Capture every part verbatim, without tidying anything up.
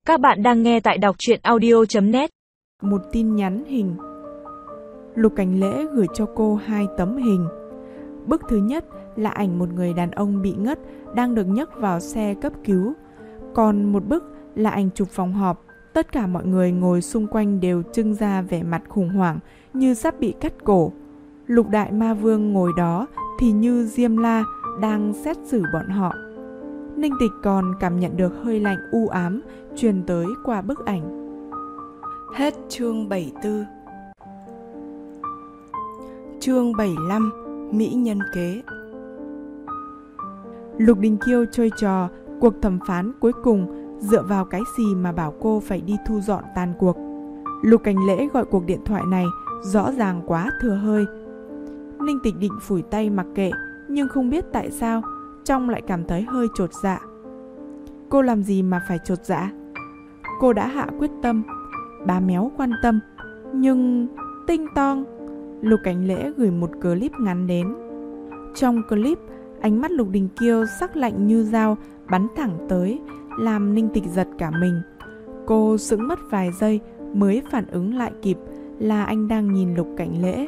Các bạn đang nghe tại đọc truyện audio chấm net. Một tin nhắn hình. Lục Cảnh Lễ gửi cho cô hai tấm hình. Bức thứ nhất là ảnh một người đàn ông bị ngất đang được nhấc vào xe cấp cứu. Còn một bức là ảnh chụp phòng họp. Tất cả mọi người ngồi xung quanh đều trưng ra vẻ mặt khủng hoảng như sắp bị cắt cổ. Lục Đại Ma Vương ngồi đó thì như Diêm La đang xét xử bọn họ. Ninh Tịch còn cảm nhận được hơi lạnh u ám truyền tới qua bức ảnh. Hết chương bảy mươi tư. Chương bảy mươi lăm. Mỹ nhân kế. Lục Đình Kiêu chơi trò cuộc thẩm phán cuối cùng dựa vào cái gì mà bảo cô phải đi thu dọn tàn cuộc. Lục Cảnh Lễ gọi cuộc điện thoại này rõ ràng quá thừa hơi. Ninh Tịch định phủi tay mặc kệ, nhưng không biết tại sao trong lại cảm thấy hơi chột dạ. Cô làm gì mà phải chột dạ? Cô đã hạ quyết tâm, bá méo quan tâm. Nhưng tinh tong, Lục Cảnh Lễ gửi một clip ngắn đến. Trong clip, ánh mắt Lục Đình Kiêu sắc lạnh như dao bắn thẳng tới, làm Ninh Tịch giật cả mình. Cô sững mất vài giây mới phản ứng lại kịp là anh đang nhìn Lục Cảnh Lễ.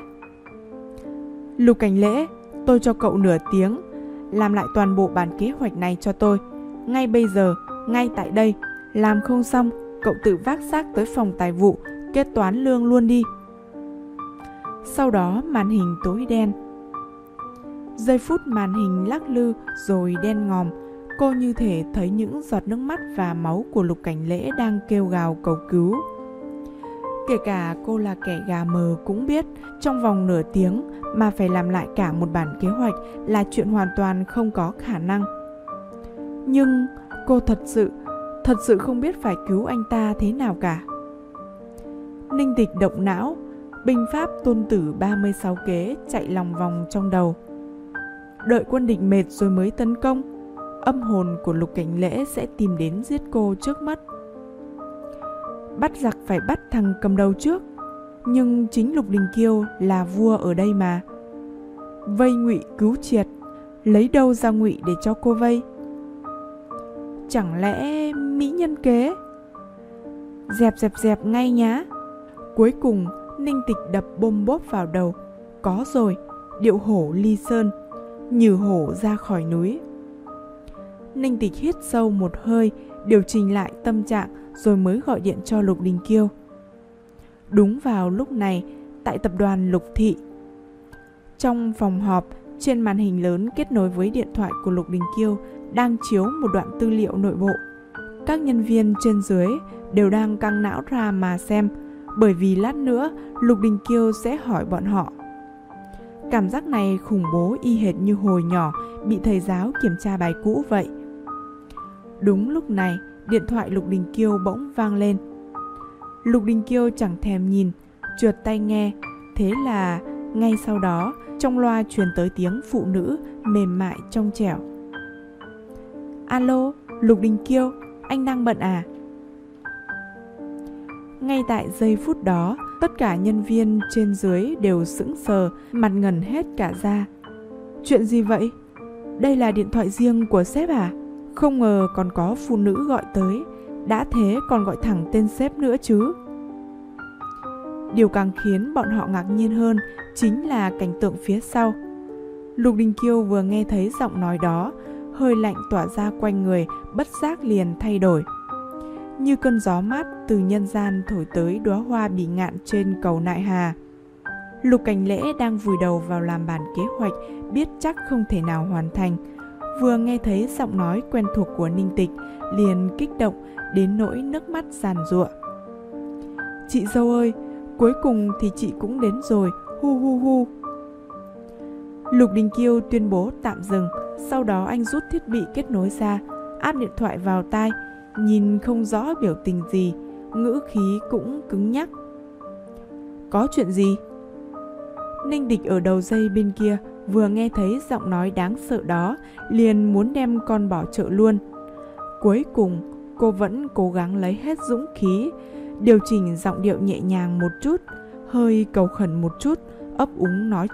Lục Cảnh Lễ, tôi cho cậu nửa tiếng, làm lại toàn bộ bản kế hoạch này cho tôi. Ngay bây giờ, ngay tại đây. Làm không xong, cậu tự vác xác tới phòng tài vụ kết toán lương luôn đi. Sau đó màn hình tối đen. Giây phút màn hình lắc lư rồi đen ngòm. Cô như thể thấy những giọt nước mắt và máu của Lục Cảnh Lễ đang kêu gào cầu cứu. Kể cả cô là kẻ gà mờ cũng biết trong vòng nửa tiếng mà phải làm lại cả một bản kế hoạch là chuyện hoàn toàn không có khả năng. Nhưng cô thật sự, thật sự không biết phải cứu anh ta thế nào cả. Ninh Tịch động não, binh pháp tôn tử ba mươi sáu kế chạy lòng vòng trong đầu. Đợi quân địch mệt rồi mới tấn công, âm hồn của Lục Cảnh Lễ sẽ tìm đến giết cô trước mắt. Bắt giặc phải bắt thằng cầm đầu trước, nhưng chính Lục Đình Kiêu là vua ở đây mà. Vây Ngụy cứu Triệt, lấy đâu ra Ngụy để cho cô vây? Chẳng lẽ mỹ nhân kế? Dẹp dẹp dẹp ngay nhá. Cuối cùng Ninh Tịch đập bôm bốp vào đầu. Có rồi, điệu hổ ly sơn, nhử hổ ra khỏi núi. Ninh Tịch hít sâu một hơi, điều chỉnh lại tâm trạng rồi mới gọi điện cho Lục Đình Kiêu. Đúng vào lúc này, tại tập đoàn Lục Thị, trong phòng họp, trên màn hình lớn kết nối với điện thoại của Lục Đình Kiêu đang chiếu một đoạn tư liệu nội bộ. Các nhân viên trên dưới đều đang căng não ra mà xem, bởi vì lát nữa Lục Đình Kiêu sẽ hỏi bọn họ. Cảm giác này khủng bố y hệt như hồi nhỏ bị thầy giáo kiểm tra bài cũ vậy. Đúng lúc này, điện thoại Lục Đình Kiêu bỗng vang lên. Lục Đình Kiêu chẳng thèm nhìn, trượt tay nghe. Thế là ngay sau đó trong loa truyền tới tiếng phụ nữ mềm mại trong trẻo. Alo, Lục Đình Kiêu, anh đang bận à? Ngay tại giây phút đó, tất cả nhân viên trên dưới đều sững sờ, mặt ngần hết cả ra. Chuyện gì vậy? Đây là điện thoại riêng của sếp à? Không ngờ còn có phụ nữ gọi tới, đã thế còn gọi thẳng tên sếp nữa chứ. Điều càng khiến bọn họ ngạc nhiên hơn chính là cảnh tượng phía sau. Lục Đình Kiêu vừa nghe thấy giọng nói đó, hơi lạnh tỏa ra quanh người bất giác liền thay đổi. Như cơn gió mát từ nhân gian thổi tới đóa hoa bỉ ngạn trên cầu Nại Hà. Lục Cảnh Lễ đang vùi đầu vào làm bản kế hoạch, biết chắc không thể nào hoàn thành. Vừa nghe thấy giọng nói quen thuộc của Ninh Tịch, liền kích động đến nỗi nước mắt giàn giụa. Chị dâu ơi, cuối cùng thì chị cũng đến rồi, hu hu hu. Lục Đình Kiêu tuyên bố tạm dừng, sau đó anh rút thiết bị kết nối ra, áp điện thoại vào tai, nhìn không rõ biểu tình gì, ngữ khí cũng cứng nhắc. Có chuyện gì? Ninh Tịch ở đầu dây bên kia vừa nghe thấy giọng nói đáng sợ đó, liền muốn đem con bỏ chợ luôn. Cuối cùng, cô vẫn cố gắng lấy hết dũng khí, điều chỉnh giọng điệu nhẹ nhàng một chút, hơi cầu khẩn một chút, ấp úng nói.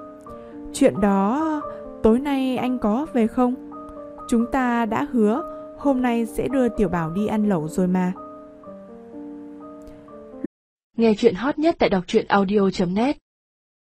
Chuyện đó, tối nay anh có về không? Chúng ta đã hứa hôm nay sẽ đưa Tiểu Bảo đi ăn lẩu rồi mà. Nghe chuyện hot nhất tại đọc truyện audio chấm net.